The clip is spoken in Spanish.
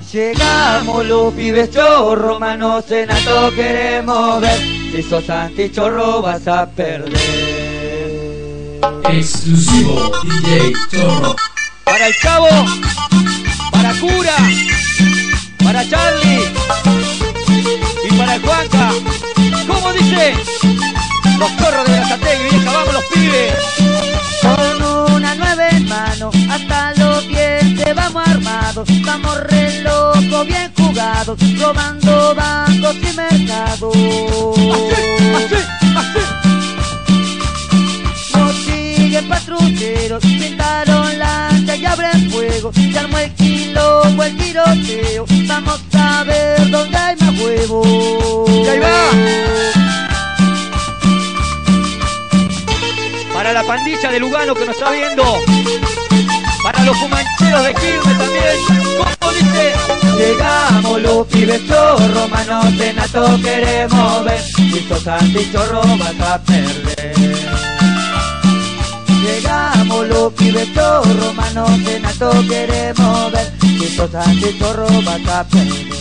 Llegamos los pibes chorros, manos en alto queremos ver. Si sos antichorro vas a perder. Exclusivo DJ Chorro. Para el Chavo, para Cura, para Charlie y para el Juanca. ¿Cómo dice? Los chorros de Berazategui, vieja, vamos los pibes. Con una nueva en mano, hasta los dientes vamos armados. Estamos re locos, bien jugados, robando bancos y mercados. Así, así. Nos siguen patrulleros, pintaron lancha y abren fuego. Se armó el quilombo, el tiroteo. Vamos a ver dónde hay más huevos. Y ahí va. Para la pandilla de Lugano que nos está viendo. Para los fumancheros de Quilmes también. ¿Cómo dice? Llegamos los pibes chorros, manos en alto queremos ver. Si sos antichorro vas a perder. Llegamos los pibes chorros, manos en alto queremos ver. Si sos antichorro vas a perder.